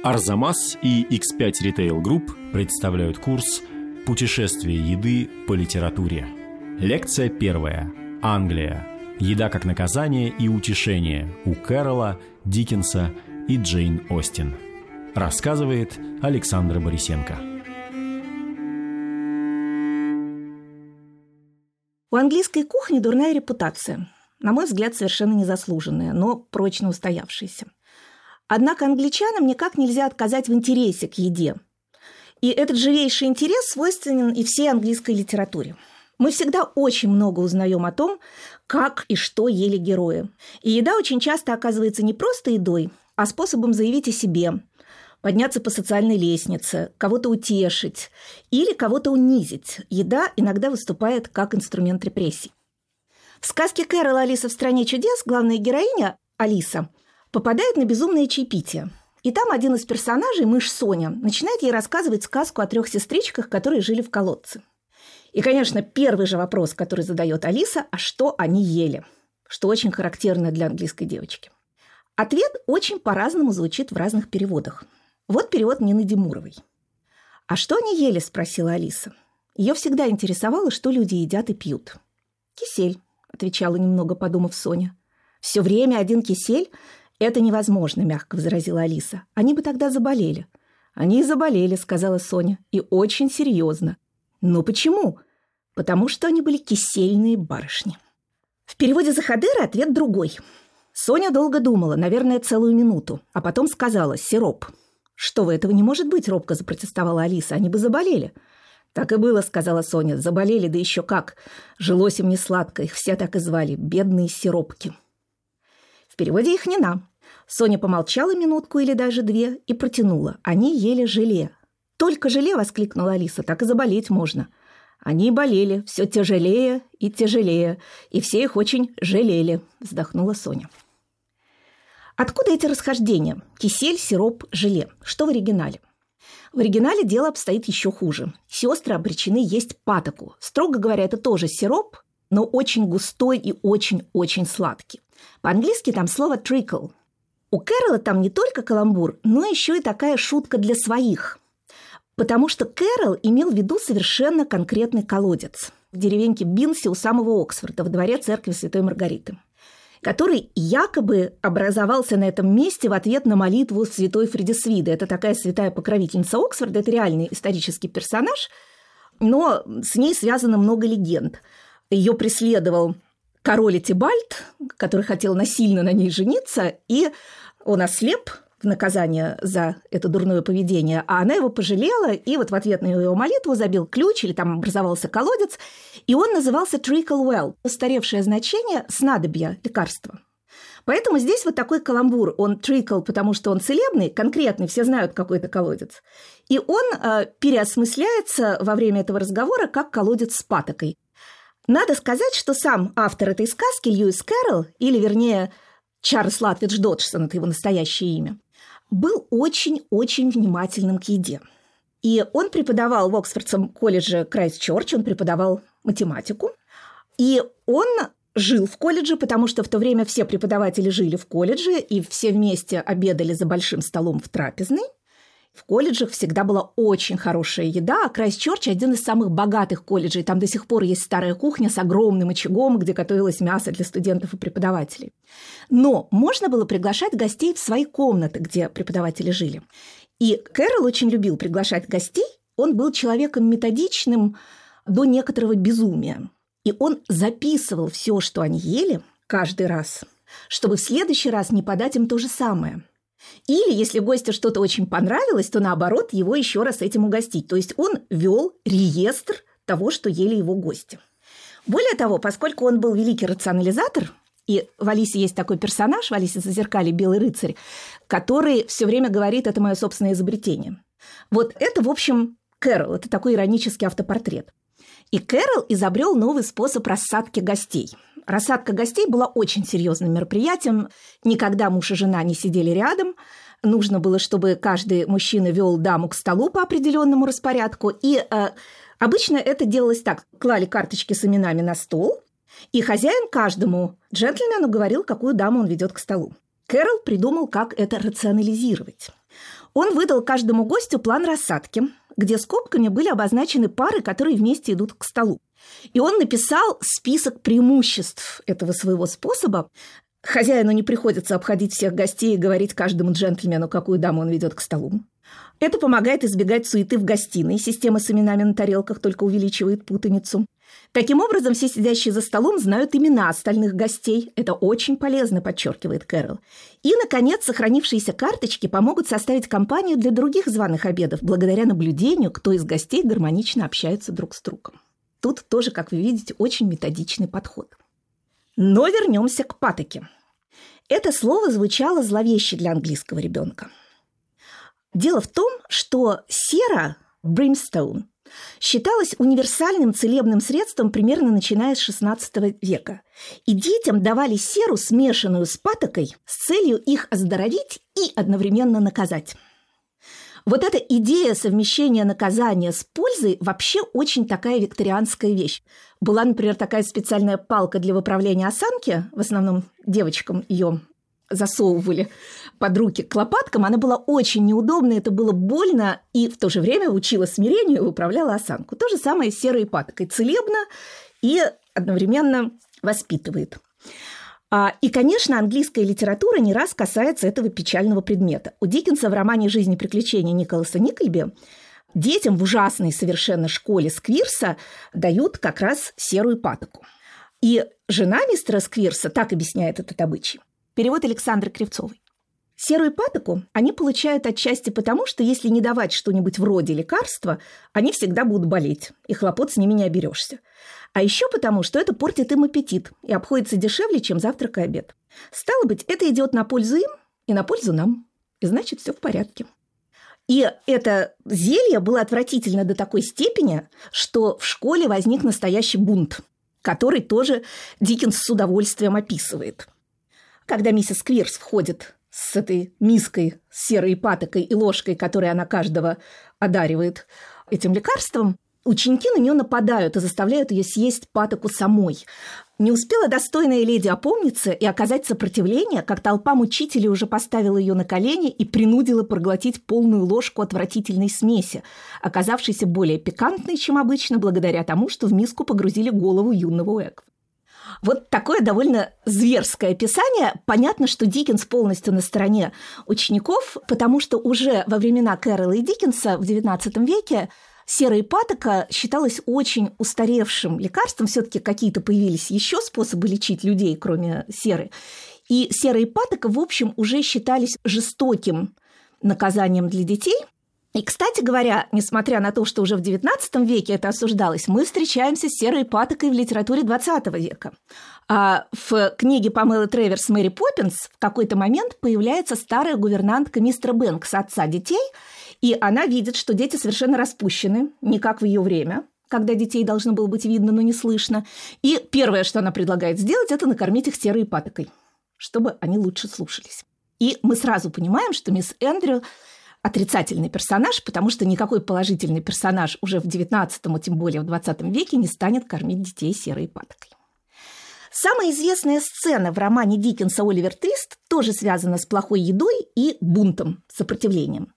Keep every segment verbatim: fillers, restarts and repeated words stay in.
Арзамас и икс пять Retail Group представляют курс «Путешествие еды по литературе». Лекция первая. Англия. Еда как наказание и утешение у Кэрола, Диккенса и Джейн Остин. Рассказывает Александра Борисенко. У английской кухни дурная репутация. На мой взгляд, совершенно незаслуженная, но прочно устоявшаяся. Однако англичанам никак нельзя отказать в интересе к еде. И этот живейший интерес свойственен и всей английской литературе. Мы всегда очень много узнаем о том, как и что ели герои. И еда очень часто оказывается не просто едой, а способом заявить о себе, подняться по социальной лестнице, кого-то утешить или кого-то унизить. Еда иногда выступает как инструмент репрессий. В сказке Кэрола «Алиса в стране чудес» главная героиня, Алиса, попадает на безумное чаепитие. И там один из персонажей, мышь Соня, начинает ей рассказывать сказку о трех сестричках, которые жили в колодце. И, конечно, первый же вопрос, который задает Алиса, а что они ели? Что очень характерно для английской девочки. Ответ очень по-разному звучит в разных переводах. Вот перевод Нины Демуровой. «А что они ели?» – спросила Алиса. Ее всегда интересовало, что люди едят и пьют. «Кисель», – отвечала, немного подумав Соня. «Все время один кисель? Это невозможно», – мягко возразила Алиса. «Они бы тогда заболели». «Они и заболели», – сказала Соня. «И очень серьезно». «Но почему?» «Потому что они были кисельные барышни». В переводе Захадыра ответ другой. Соня долго думала, наверное, целую минуту, а потом сказала «сироп». «Что вы, этого не может быть», – робко запротестовала Алиса. «Они бы заболели». «Так и было», – сказала Соня. «Заболели, да еще как. Жилось им не сладко, их все так и звали. Бедные сиропки». В переводе Ихнина. Соня помолчала минутку или даже две и протянула. «Они ели желе». «Только желе!» – воскликнула Алиса. «Так и заболеть можно». «Они болели, все тяжелее и тяжелее, и все их очень жалели», – вздохнула Соня. Откуда эти расхождения? Кисель, сироп, желе. Что в оригинале? В оригинале дело обстоит еще хуже. Сестры обречены есть патоку. Строго говоря, это тоже сироп, но очень густой и очень-очень сладкий. По-английски там слово trickle. У Кэрола там не только каламбур, но еще и такая шутка для своих. Потому что Кэрол имел в виду совершенно конкретный колодец в деревеньке Бинси у самого Оксфорда, в дворе церкви Святой Маргариты, который якобы образовался на этом месте в ответ на молитву святой Фридисвиды. Это такая святая покровительница Оксфорда, это реальный исторический персонаж, но с ней связано много легенд. Ее преследовал король Этибальд, который хотел насильно на ней жениться, и он ослеп в наказание за это дурное поведение, а она его пожалела, и вот в ответ на ее молитву забил ключ, или там образовался колодец, и он назывался Trickle Well, устаревшее значение снадобья, лекарства. Поэтому здесь вот такой каламбур. Он trickle, потому что он целебный, конкретный, все знают, какой это колодец. И он э, переосмысляется во время этого разговора как колодец с патокой. Надо сказать, что сам автор этой сказки, Льюис Кэрролл, или, вернее, Чарльз Латвидж Доджсон, это его настоящее имя, был очень-очень внимательным к еде. И он преподавал в Оксфордском колледже Крайстчерч, он преподавал математику. И он жил в колледже, потому что в то время все преподаватели жили в колледже, и все вместе обедали за большим столом в трапезной. В колледжах всегда была очень хорошая еда, а Крайстчерч – один из самых богатых колледжей. Там до сих пор есть старая кухня с огромным очагом, где готовилось мясо для студентов и преподавателей. Но можно было приглашать гостей в свои комнаты, где преподаватели жили. И Кэрролл очень любил приглашать гостей. Он был человеком методичным до некоторого безумия. И он записывал все, что они ели, каждый раз, чтобы в следующий раз не подать им то же самое. Или, если гостю что-то очень понравилось, то, наоборот, его еще раз этим угостить. То есть он вел реестр того, что ели его гости. Более того, поскольку он был великий рационализатор, и в «Алисе» есть такой персонаж, в «Алисе зазеркалье» белый рыцарь, который все время говорит: «Это мое собственное изобретение». Вот это, в общем, Кэрролл, это такой иронический автопортрет. И Кэрролл изобрел новый способ рассадки гостей. Рассадка гостей была очень серьезным мероприятием. Никогда муж и жена не сидели рядом. Нужно было, чтобы каждый мужчина вел даму к столу по определенному распорядку. И э, обычно это делалось так. Клали карточки с именами на стол, и хозяин каждому джентльмену говорил, какую даму он ведет к столу. Кэрролл придумал, как это рационализировать. Он выдал каждому гостю план рассадки, где скобками были обозначены пары, которые вместе идут к столу. И он написал список преимуществ этого своего способа. Хозяину не приходится обходить всех гостей и говорить каждому джентльмену, какую даму он ведет к столу. Это помогает избегать суеты в гостиной. Система с именами на тарелках только увеличивает путаницу. Таким образом, все сидящие за столом знают имена остальных гостей. Это очень полезно, подчеркивает Кэрол. И, наконец, сохранившиеся карточки помогут составить компанию для других званых обедов, благодаря наблюдению, кто из гостей гармонично общается друг с другом. Тут тоже, как вы видите, очень методичный подход. Но вернемся к патоке. Это слово звучало зловеще для английского ребенка. Дело в том, что сера, brimstone, считалась универсальным целебным средством примерно начиная с шестнадцатого века. И детям давали серу, смешанную с патокой, с целью их оздоровить и одновременно наказать. Вот эта идея совмещения наказания с пользой вообще очень такая викторианская вещь. Была, например, такая специальная палка для выправления осанки, в основном девочкам ее засовывали под руки к лопаткам, она была очень неудобная, это было больно, и в то же время учила смирению и выправляла осанку. То же самое с серой патокой. Целебно и одновременно воспитывает. И, конечно, английская литература не раз касается этого печального предмета. У Диккенса в романе «Жизнь и приключения» Николаса Никльби детям в ужасной совершенно школе Сквирса дают как раз серую патоку. И жена мистера Сквирса так объясняет этот обычай. Перевод Александры Кривцовой. Серую патоку они получают отчасти потому, что если не давать что-нибудь вроде лекарства, они всегда будут болеть, и хлопот с ними не оберешься. А еще потому, что это портит им аппетит и обходится дешевле, чем завтрак и обед. Стало быть, это идет на пользу им и на пользу нам. И значит, все в порядке. И это зелье было отвратительно до такой степени, что в школе возник настоящий бунт, который тоже Диккенс с удовольствием описывает. Когда миссис Сквирс входит с этой миской с серой патокой и ложкой, которой она каждого одаривает этим лекарством, ученики на нее нападают и заставляют ее съесть патоку самой. Не успела достойная леди опомниться и оказать сопротивление, как толпа мучителей уже поставила ее на колени и принудила проглотить полную ложку отвратительной смеси, оказавшейся более пикантной, чем обычно, благодаря тому, что в миску погрузили голову юного Уэкфа. Вот такое довольно зверское описание. Понятно, что Диккенс полностью на стороне учеников, потому что уже во времена Кэрола и Диккенса в девятнадцатом веке серая патока считалась очень устаревшим лекарством. Все-таки какие-то появились еще способы лечить людей, кроме серы. И серая патока, в общем, уже считались жестоким наказанием для детей. И, кстати говоря, несмотря на то, что уже в девятнадцатом веке это осуждалось, мы встречаемся с серой патокой в литературе двадцатого века. А в книге Памелы Треверс «Мэри Поппинс» в какой-то момент появляется старая гувернантка мистера Бэнкс, отца детей, и она видит, что дети совершенно распущены, не как в ее время, когда детей должно было быть видно, но не слышно. И первое, что она предлагает сделать, это накормить их серой патокой, чтобы они лучше слушались. И мы сразу понимаем, что мисс Эндрю отрицательный персонаж, потому что никакой положительный персонаж уже в девятнадцатом, а тем более в двадцатом веке не станет кормить детей серой патокой. Самая известная сцена в романе Диккенса «Оливер Твист» тоже связана с плохой едой и бунтом, сопротивлением.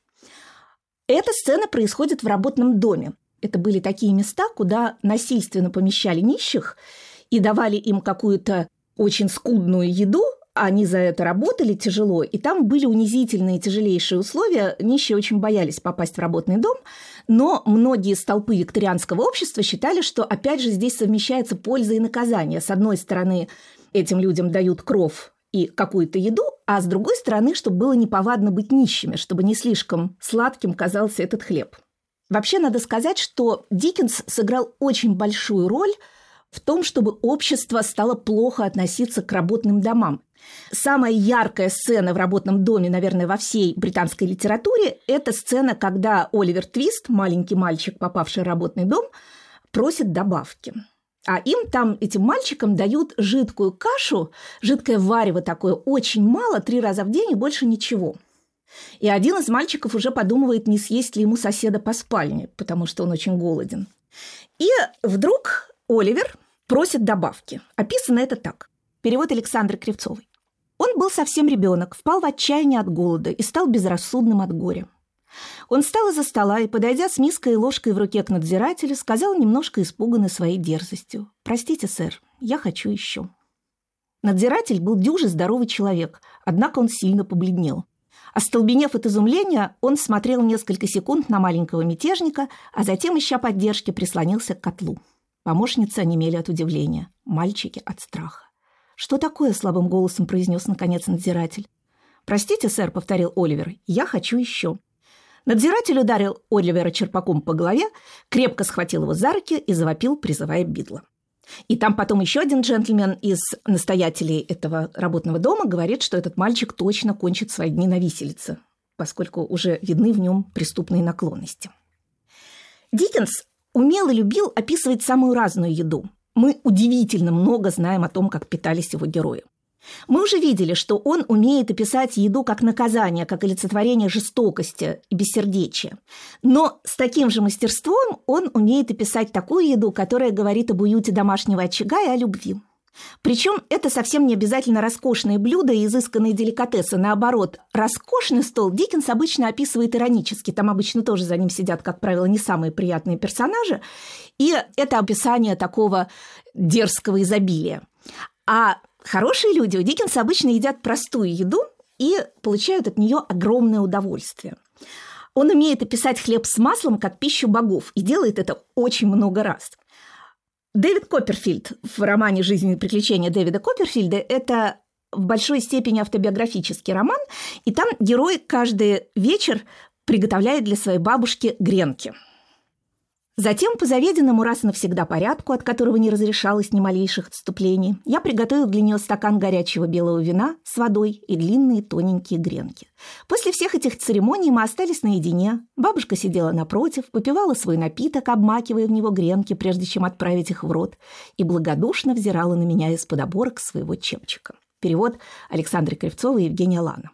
Эта сцена происходит в работном доме. Это были такие места, куда насильственно помещали нищих и давали им какую-то очень скудную еду. Они за это работали тяжело, и там были унизительные, тяжелейшие условия. Нищие очень боялись попасть в работный дом, но многие столпы викторианского общества считали, что, опять же, здесь совмещается польза и наказание. С одной стороны, этим людям дают кров и какую-то еду, а с другой стороны, чтобы было неповадно быть нищими, чтобы не слишком сладким казался этот хлеб. Вообще, надо сказать, что Диккенс сыграл очень большую роль в том, чтобы общество стало плохо относиться к работным домам. Самая яркая сцена в работном доме, наверное, во всей британской литературе – это сцена, когда Оливер Твист, маленький мальчик, попавший в работный дом, просит добавки. А им там, этим мальчикам, дают жидкую кашу, жидкое варево такое, очень мало, три раза в день и больше ничего. И один из мальчиков уже подумывает, не съесть ли ему соседа по спальне, потому что он очень голоден. И вдруг Оливер просит добавки. Описано это так. Перевод Александры Кривцовой. Он был совсем ребенок, впал в отчаяние от голода и стал безрассудным от горя. Он встал из-за стола и, подойдя с миской и ложкой в руке к надзирателю, сказал, немножко испуганный своей дерзостью: «Простите, сэр, я хочу еще». Надзиратель был дюжий здоровый человек, однако он сильно побледнел. Остолбенев от изумления, он смотрел несколько секунд на маленького мятежника, а затем, ища поддержки, прислонился к котлу. Помощницы онемели от удивления, мальчики от страха. «Что такое?» – слабым голосом произнес наконец надзиратель. «Простите, сэр», – повторил Оливер, – «я хочу еще». Надзиратель ударил Оливера черпаком по голове, крепко схватил его за руки и завопил, призывая Бидла. И там потом еще один джентльмен из настоятелей этого работного дома говорит, что этот мальчик точно кончит свои дни на виселице, поскольку уже видны в нем преступные наклонности. Диккенс умел и любил описывать самую разную еду. Мы удивительно много знаем о том, как питались его герои. Мы уже видели, что он умеет описать еду как наказание, как олицетворение жестокости и бессердечия. Но с таким же мастерством он умеет описать такую еду, которая говорит об уюте домашнего очага и о любви. Причем это совсем не обязательно роскошные блюда и изысканные деликатесы. Наоборот, роскошный стол Диккенс обычно описывает иронически. Там обычно тоже за ним сидят, как правило, не самые приятные персонажи. И это описание такого дерзкого изобилия. А хорошие люди у Диккенса обычно едят простую еду и получают от нее огромное удовольствие. Он умеет описать хлеб с маслом как пищу богов и делает это очень много раз. Дэвид Копперфильд в романе «Жизнь и приключения» Дэвида Копперфильда – это в большой степени автобиографический роман, и там герой каждый вечер приготовляет для своей бабушки гренки. Затем, по заведенному раз и навсегда порядку, от которого не разрешалось ни малейших отступлений, я приготовил для нее стакан горячего белого вина с водой и длинные тоненькие гренки. После всех этих церемоний мы остались наедине. Бабушка сидела напротив, попивала свой напиток, обмакивая в него гренки, прежде чем отправить их в рот, и благодушно взирала на меня из-под оборок своего чепчика. Перевод Александры Кривцовой и Евгения Лана.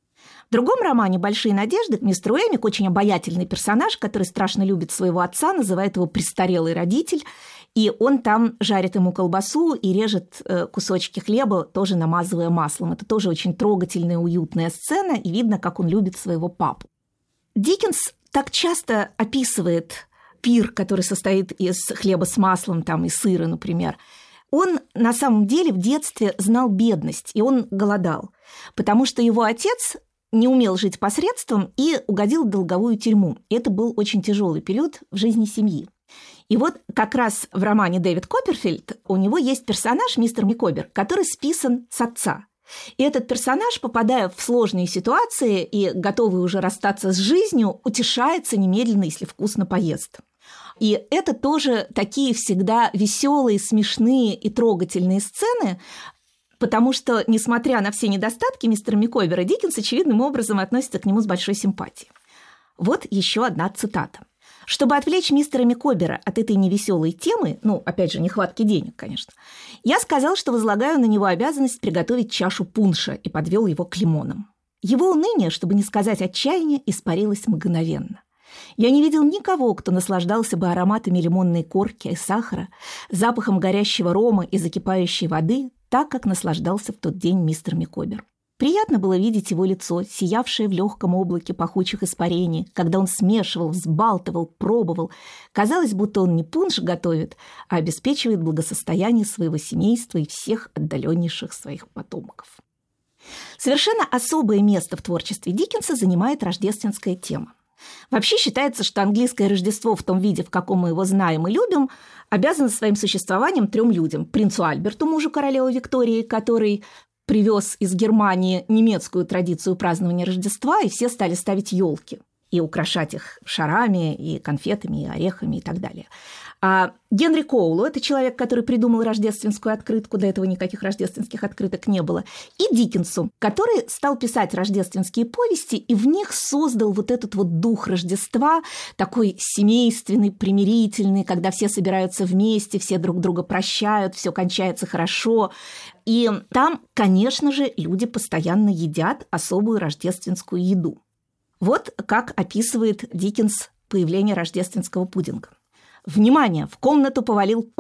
В другом романе «Большие надежды» мистер Уэмик, очень обаятельный персонаж, который страшно любит своего отца, называет его «престарелый родитель», и он там жарит ему колбасу и режет кусочки хлеба, тоже намазывая маслом. Это тоже очень трогательная, уютная сцена, и видно, как он любит своего папу. Диккенс так часто описывает пир, который состоит из хлеба с маслом там, и сыра, например. Он на самом деле в детстве знал бедность, и он голодал, потому что его отец не умел жить посредством и угодил в долговую тюрьму. Это был очень тяжелый период в жизни семьи. И вот как раз в романе «Дэвид Копперфильд» у него есть персонаж, мистер Микобер, который списан с отца. И этот персонаж, попадая в сложные ситуации и готовый уже расстаться с жизнью, утешается немедленно, если вкусно поест. И это тоже такие всегда веселые, смешные и трогательные сцены, потому что, несмотря на все недостатки мистера Микобера, Диккенс очевидным образом относится к нему с большой симпатией. Вот еще одна цитата. «Чтобы отвлечь мистера Микобера от этой невеселой темы, ну, опять же, нехватки денег, конечно, я сказал, что возлагаю на него обязанность приготовить чашу пунша и подвел его к лимонам. Его уныние, чтобы не сказать отчаяние, испарилось мгновенно. Я не видел никого, кто наслаждался бы ароматами лимонной корки и сахара, запахом горящего рома и закипающей воды, так, как наслаждался в тот день мистер Микобер. Приятно было видеть его лицо, сиявшее в легком облаке пахучих испарений, когда он смешивал, взбалтывал, пробовал. Казалось, будто он не пунш готовит, а обеспечивает благосостояние своего семейства и всех отдаленнейших своих потомков». Совершенно особое место в творчестве Диккенса занимает рождественская тема. Вообще считается, что английское Рождество в том виде, в каком мы его знаем и любим, обязано своим существованием трем людям. Принцу Альберту, мужу королевы Виктории, который привез из Германии немецкую традицию празднования Рождества, и все стали ставить елки и украшать их шарами, и конфетами, и орехами, и так далее. А Генри Коулу – это человек, который придумал рождественскую открытку, до этого никаких рождественских открыток не было, и Диккенсу, который стал писать рождественские повести и в них создал вот этот вот дух Рождества, такой семейственный, примирительный, когда все собираются вместе, все друг друга прощают, все кончается хорошо. И там, конечно же, люди постоянно едят особую рождественскую еду. Вот как описывает Диккенс появление рождественского пудинга. «Внимание! В комнату повалил пар.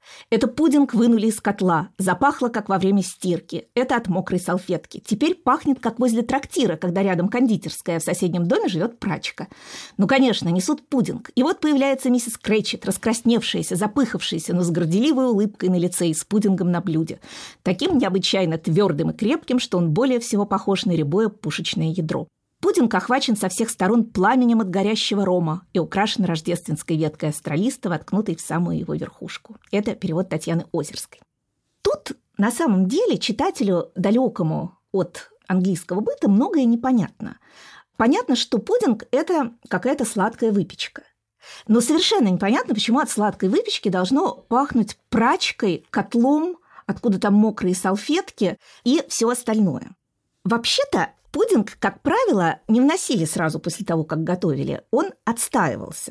Это пудинг вынули из котла, запахло, как во время стирки. Это от мокрой салфетки. Теперь пахнет, как возле трактира, когда рядом кондитерская, а в соседнем доме живет прачка. Ну, конечно, несут пудинг. И вот появляется миссис Крейчет, раскрасневшаяся, запыхавшаяся, но с горделивой улыбкой на лице и с пудингом на блюде. Таким необычайно твердым и крепким, что он более всего похож на рябое пушечное ядро. Пудинг охвачен со всех сторон пламенем от горящего рома и украшен рождественской веткой астролиста, воткнутой в самую его верхушку. Это перевод Татьяны Озерской. Тут, на самом деле, читателю, далекому от английского быта, многое непонятно. Понятно, что пудинг – это какая-то сладкая выпечка. Но совершенно непонятно, почему от сладкой выпечки должно пахнуть прачкой, котлом, откуда там мокрые салфетки и все остальное. Вообще-то, пудинг, как правило, не вносили сразу после того, как готовили. Он отстаивался.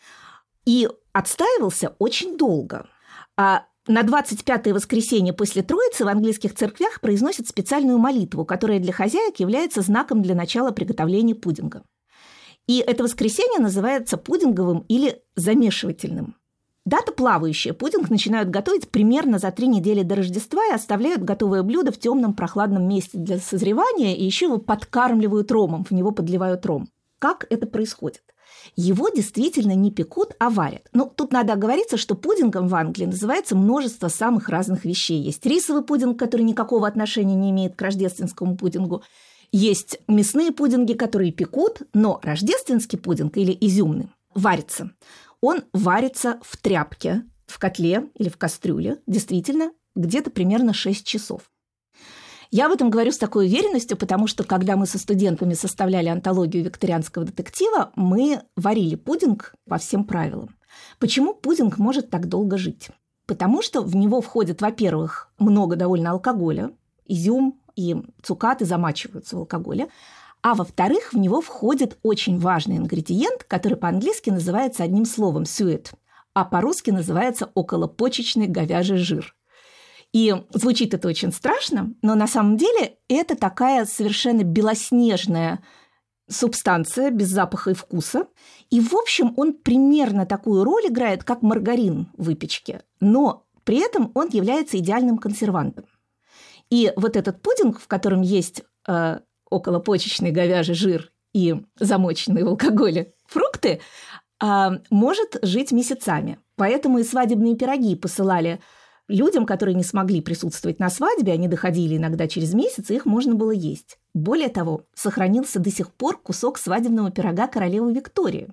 И отстаивался очень долго. А на двадцать пятое воскресенье после Троицы в английских церквях произносят специальную молитву, которая для хозяек является знаком для начала приготовления пудинга. И это воскресенье называется пудинговым или замешивательным. Дата плавающая. Пудинг начинают готовить примерно за три недели до Рождества и оставляют готовое блюдо в темном прохладном месте для созревания, и еще его подкармливают ромом, в него подливают ром. Как это происходит? Его действительно не пекут, а варят. Но тут надо оговориться, что пудингом в Англии называется множество самых разных вещей. Есть рисовый пудинг, который никакого отношения не имеет к рождественскому пудингу. Есть мясные пудинги, которые пекут, но рождественский пудинг или изюмный варится. Он варится в тряпке, в котле или в кастрюле, действительно, где-то примерно шесть часов. Я об этом говорю с такой уверенностью, потому что, когда мы со студентами составляли антологию викторианского детектива, мы варили пудинг по всем правилам. Почему пудинг может так долго жить? Потому что в него входит, во-первых, много довольно алкоголя, изюм и цукаты замачиваются в алкоголе, а во-вторых, в него входит очень важный ингредиент, который по-английски называется одним словом «suet», а по-русски называется околопочечный говяжий жир. И звучит это очень страшно, но на самом деле это такая совершенно белоснежная субстанция без запаха и вкуса. И, в общем, он примерно такую роль играет, как маргарин в выпечке, но при этом он является идеальным консервантом. И вот этот пудинг, в котором есть э, околопочечный говяжий жир и замоченные в алкоголе фрукты, а, может жить месяцами. Поэтому и свадебные пироги посылали людям, которые не смогли присутствовать на свадьбе, они доходили иногда через месяц, и их можно было есть. Более того, сохранился до сих пор кусок свадебного пирога королевы Виктории.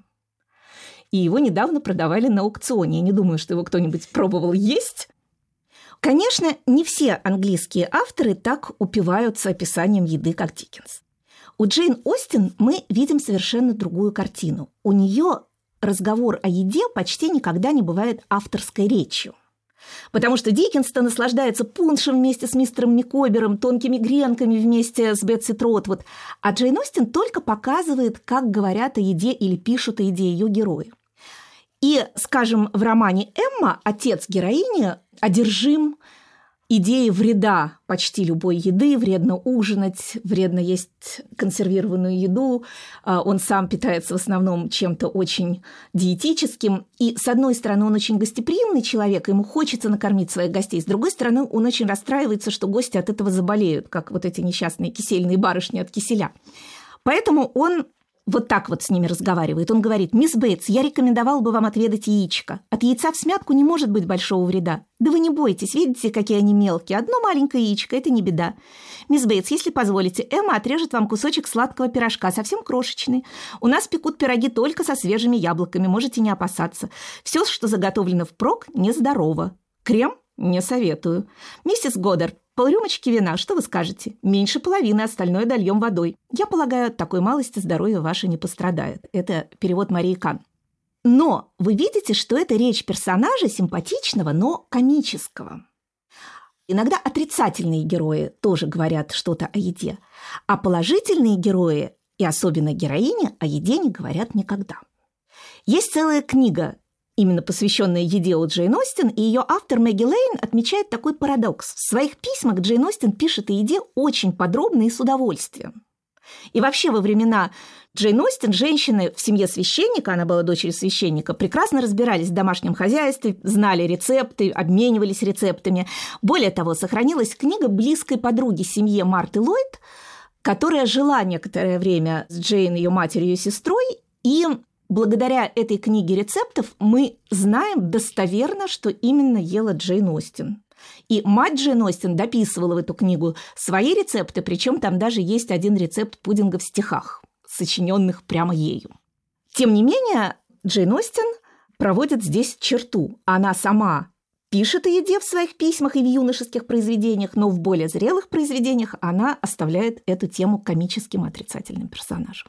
И его недавно продавали на аукционе. Я не думаю, что его кто-нибудь пробовал есть. Конечно, не все английские авторы так упиваются описанием еды, как Диккенс. У Джейн Остин мы видим совершенно другую картину. У нее разговор о еде почти никогда не бывает авторской речью. Потому что Диккенс-то наслаждается пуншем вместе с мистером Микобером, тонкими гренками вместе с Бетси Тротвуд, а Джейн Остин только показывает, как говорят о еде или пишут о еде ее герои. И, скажем, в романе «Эмма» отец героини одержим идеей вреда почти любой еды, вредно ужинать, вредно есть консервированную еду, он сам питается в основном чем-то очень диетическим, и, с одной стороны, он очень гостеприимный человек, ему хочется накормить своих гостей, с другой стороны, он очень расстраивается, что гости от этого заболеют, как вот эти несчастные кисельные барышни от киселя. Поэтому он вот так вот с ними разговаривает. Он говорит: «Мисс Бейтс, я рекомендовал бы вам отведать яичко. От яйца в смятку не может быть большого вреда. Да вы не бойтесь, видите, какие они мелкие. Одно маленькое яичко – это не беда. Мисс Бейтс, если позволите, Эмма отрежет вам кусочек сладкого пирожка, совсем крошечный. У нас пекут пироги только со свежими яблоками, можете не опасаться. Все, что заготовлено впрок, нездорово. Крем не советую. Миссис Годдард, полрюмочки вина, что вы скажете? Меньше половины, остальное дольем водой. Я полагаю, от такой малости здоровье ваше не пострадает». Это перевод Марии Кан. Но вы видите, что это речь персонажа симпатичного, но комического. Иногда отрицательные герои тоже говорят что-то о еде, а положительные герои, и особенно героини, о еде не говорят никогда. Есть целая книга, именно посвященная еде у Джейн Остин, и ее автор Мэгги Лейн отмечает такой парадокс. В своих письмах Джейн Остин пишет о еде очень подробно и с удовольствием. И вообще во времена Джейн Остин женщины в семье священника, она была дочерью священника, прекрасно разбирались в домашнем хозяйстве, знали рецепты, обменивались рецептами. Более того, сохранилась книга близкой подруги семьи Марты Ллойд, которая жила некоторое время с Джейн, ее матерью и сестрой, и благодаря этой книге рецептов мы знаем достоверно, что именно ела Джейн Остин. И мать Джейн Остин дописывала в эту книгу свои рецепты, причем там даже есть один рецепт пудинга в стихах, сочиненных прямо ею. Тем не менее, Джейн Остин проводит здесь черту. Она сама пишет о еде в своих письмах и в юношеских произведениях, но в более зрелых произведениях она оставляет эту тему комическим отрицательным персонажем.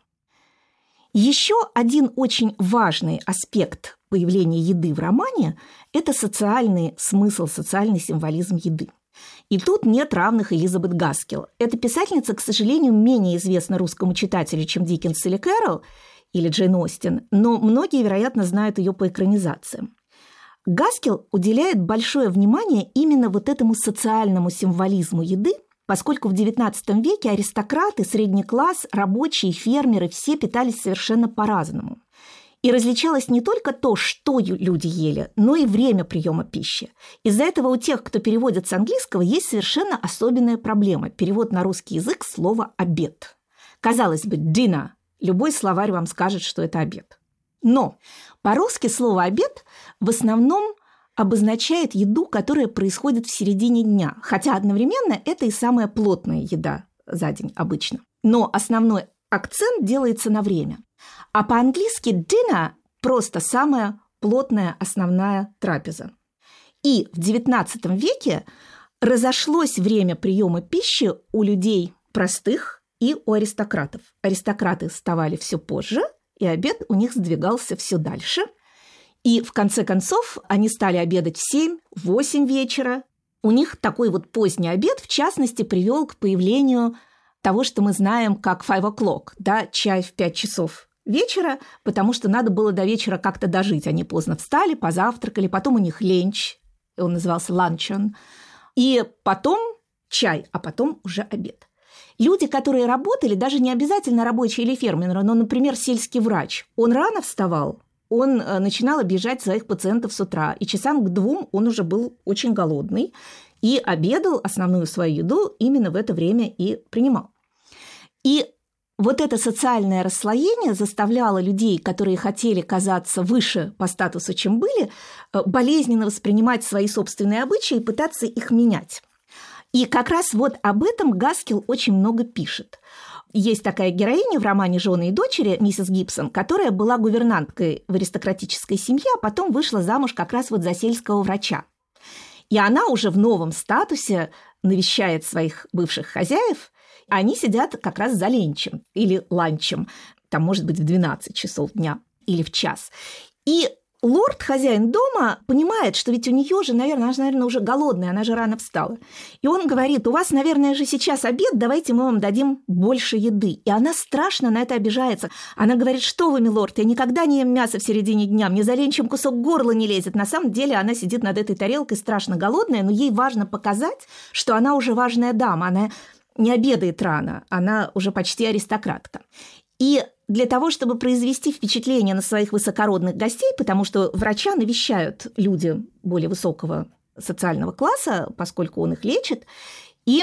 Еще один очень важный аспект появления еды в романе – это социальный смысл, социальный символизм еды. И тут нет равных Элизабет Гаскелл. Эта писательница, к сожалению, менее известна русскому читателю, чем Диккенс или Кэрролл, или Джейн Остин, но многие, вероятно, знают ее по экранизациям. Гаскелл уделяет большое внимание именно вот этому социальному символизму еды, поскольку в девятнадцатом веке аристократы, средний класс, рабочие, фермеры все питались совершенно по-разному. И различалось не только то, что люди ели, но и время приема пищи. Из-за этого у тех, кто переводит с английского, есть совершенно особенная проблема. Перевод на русский язык слова «обед». Казалось бы, dinner. Любой словарь вам скажет, что это обед. Но по-русски слово «обед» в основном обозначает еду, которая происходит в середине дня, хотя одновременно это и самая плотная еда за день обычно. Но основной акцент делается на время. А по-английски dinner – просто самая плотная основная трапеза. И в девятнадцатом веке разошлось время приема пищи у людей простых и у аристократов. Аристократы вставали все позже, и обед у них сдвигался все дальше. И в конце концов они стали обедать в семь-восемь вечера. У них такой вот поздний обед, в частности, привел к появлению того, что мы знаем как five o'clock, да, чай в пять часов вечера, потому что надо было до вечера как-то дожить. Они поздно встали, позавтракали, потом у них ленч, он назывался luncheon, и потом чай, а потом уже обед. Люди, которые работали, даже не обязательно рабочие или фермеры, но, например, сельский врач, он рано вставал, он начинал объезжать своих пациентов с утра, и часам к двум он уже был очень голодный и обедал основную свою еду именно в это время и принимал. И вот это социальное расслоение заставляло людей, которые хотели казаться выше по статусу, чем были, болезненно воспринимать свои собственные обычаи и пытаться их менять. И как раз вот об этом Гаскелл очень много пишет. Есть такая героиня в романе «Жены и дочери», миссис Гибсон, которая была гувернанткой в аристократической семье, а потом вышла замуж как раз вот за сельского врача. И она уже в новом статусе навещает своих бывших хозяев. Они сидят как раз за ленчем или ланчем, там, может быть, в двенадцать часов дня или в час. И лорд, хозяин дома, понимает, что ведь у нее же, наверное, она же, наверное, уже голодная, она же рано встала. И он говорит: у вас, наверное, же сейчас обед, давайте мы вам дадим больше еды. И она страшно на это обижается. Она говорит: что вы, милорд, я никогда не ем мясо в середине дня, мне за ленчем кусок горла не лезет. На самом деле она сидит над этой тарелкой страшно голодная, но ей важно показать, что она уже важная дама, она не обедает рано, она уже почти аристократка. И для того, чтобы произвести впечатление на своих высокородных гостей, потому что врача навещают люди более высокого социального класса, поскольку он их лечит, и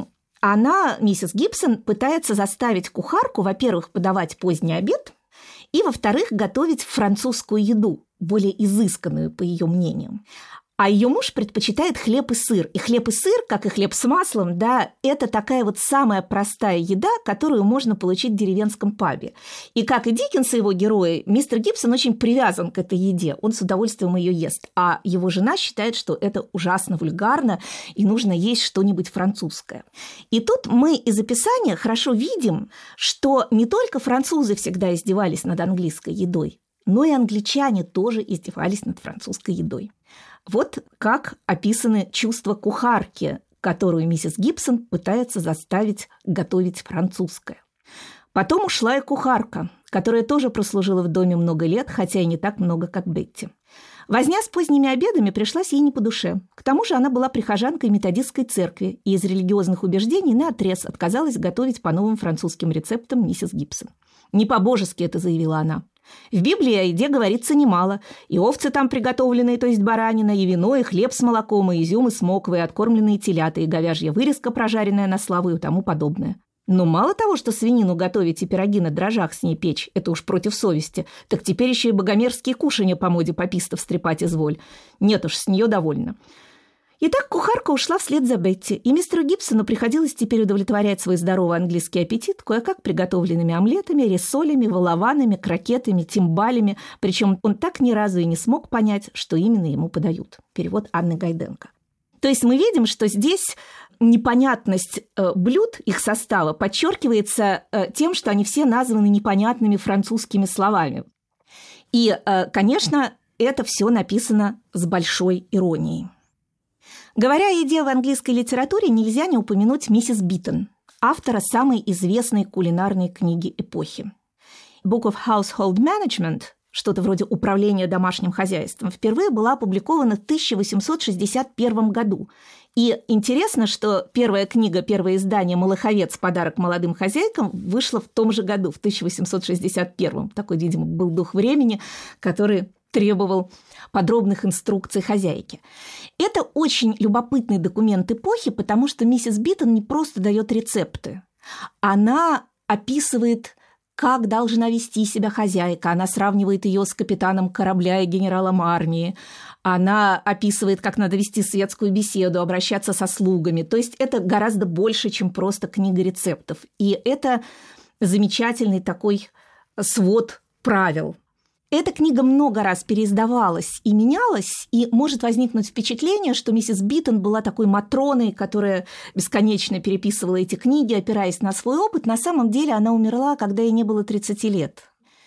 она, миссис Гибсон, пытается заставить кухарку, во-первых, подавать поздний обед, и, во-вторых, готовить французскую еду, более изысканную, по ее мнению. А ее муж предпочитает хлеб и сыр. И хлеб и сыр, как и хлеб с маслом, да, это такая вот самая простая еда, которую можно получить в деревенском пабе. И как и Диккенс и его герои, мистер Гибсон очень привязан к этой еде. Он с удовольствием ее ест. А его жена считает, что это ужасно вульгарно, и нужно есть что-нибудь французское. И тут мы из описания хорошо видим, что не только французы всегда издевались над английской едой, но и англичане тоже издевались над французской едой. Вот как описаны чувства кухарки, которую миссис Гибсон пытается заставить готовить французское. Потом ушла и кухарка, которая тоже прослужила в доме много лет, хотя и не так много, как Бетти. Возня с поздними обедами пришлась ей не по душе. К тому же она была прихожанкой методистской церкви и из религиозных убеждений наотрез отказалась готовить по новым французским рецептам миссис Гибсон. «Не по-божески это», — заявила она. «В Библии о еде говорится немало. И овцы там приготовленные, то есть баранина, и вино, и хлеб с молоком, и изюм, и смоквы, и откормленные телята, и говяжья вырезка, прожаренная на славу, и тому подобное. Но мало того, что свинину готовить и пироги на дрожжах с ней печь, это уж против совести, так теперь еще и богомерзкие кушанья по моде попистов стрепать изволь. Нет уж, с нее довольно». Итак, кухарка ушла вслед за Бетти, и мистеру Гибсону приходилось теперь удовлетворять свой здоровый английский аппетит кое-как приготовленными омлетами, рисолями, волованами, крокетами, тимбалями, причем он так ни разу и не смог понять, что именно ему подают. Перевод Анны Гайденко. То есть мы видим, что здесь непонятность э, блюд, их состава, подчеркивается э, тем, что они все названы непонятными французскими словами. И, э, конечно, это все написано с большой иронией. Говоря о еде в английской литературе, нельзя не упомянуть миссис Биттон, автора самой известной кулинарной книги эпохи. Book of Household Management, что-то вроде управления домашним хозяйством, впервые была опубликована в тысяча восемьсот шестьдесят первом году. И интересно, что первая книга, первое издание «Малаховец. Подарок молодым хозяйкам» вышла в том же году, в тысяча восемьсот шестьдесят первом. Такой, видимо, был дух времени, который требовал подробных инструкций хозяйки. Это очень любопытный документ эпохи, потому что миссис Биттон не просто дает рецепты. Она описывает, как должна вести себя хозяйка. Она сравнивает ее с капитаном корабля и генералом армии. Она описывает, как надо вести светскую беседу, обращаться со слугами. То есть это гораздо больше, чем просто книга рецептов. И это замечательный такой свод правил. Эта книга много раз переиздавалась и менялась, и может возникнуть впечатление, что миссис Биттон была такой Матроной, которая бесконечно переписывала эти книги, опираясь на свой опыт. На самом деле она умерла, когда ей не было тридцати лет.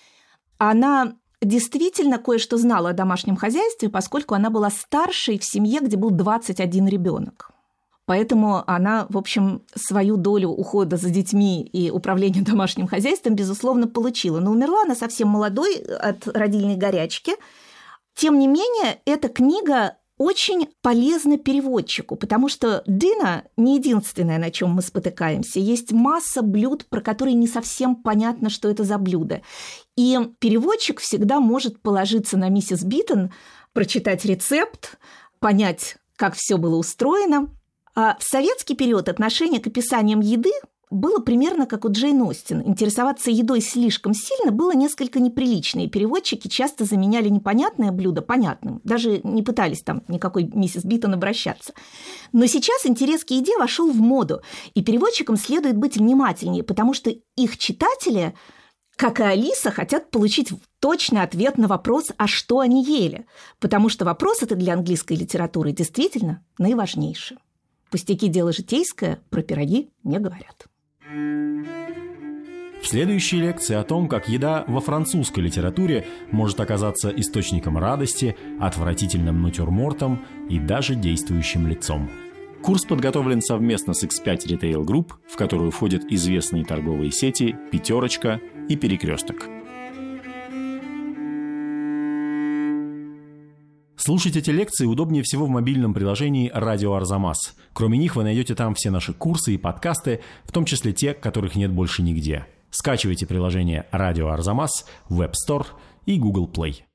Она действительно кое-что знала о домашнем хозяйстве, поскольку она была старшей в семье, где был двадцать один ребенок. Поэтому она, в общем, свою долю ухода за детьми и управления домашним хозяйством, безусловно, получила. Но умерла она совсем молодой от родильной горячки. Тем не менее, эта книга очень полезна переводчику, потому что dinner не единственное, на чем мы спотыкаемся. Есть масса блюд, про которые не совсем понятно, что это за блюдо. И переводчик всегда может положиться на миссис Биттон, прочитать рецепт, понять, как все было устроено. В советский период отношение к описаниям еды было примерно как у Джейн Остин. Интересоваться едой слишком сильно было несколько неприлично, и переводчики часто заменяли непонятное блюдо понятным, даже не пытались там никакой миссис Биттон обращаться. Но сейчас интерес к еде вошел в моду, и переводчикам следует быть внимательнее, потому что их читатели, как и Алиса, хотят получить точный ответ на вопрос, а что они ели, потому что вопрос это для английской литературы действительно наиважнейший. Пустяки – дело житейское, про пироги не говорят. В следующей лекции о том, как еда во французской литературе может оказаться источником радости, отвратительным натюрмортом и даже действующим лицом. Курс подготовлен совместно с икс пять Retail Group, в которую входят известные торговые сети «Пятерочка» и «Перекресток». Слушать эти лекции удобнее всего в мобильном приложении «Радио Арзамас». Кроме них вы найдете там все наши курсы и подкасты, в том числе те, которых нет больше нигде. Скачивайте приложение «Радио Арзамас» в App Store и Google Play.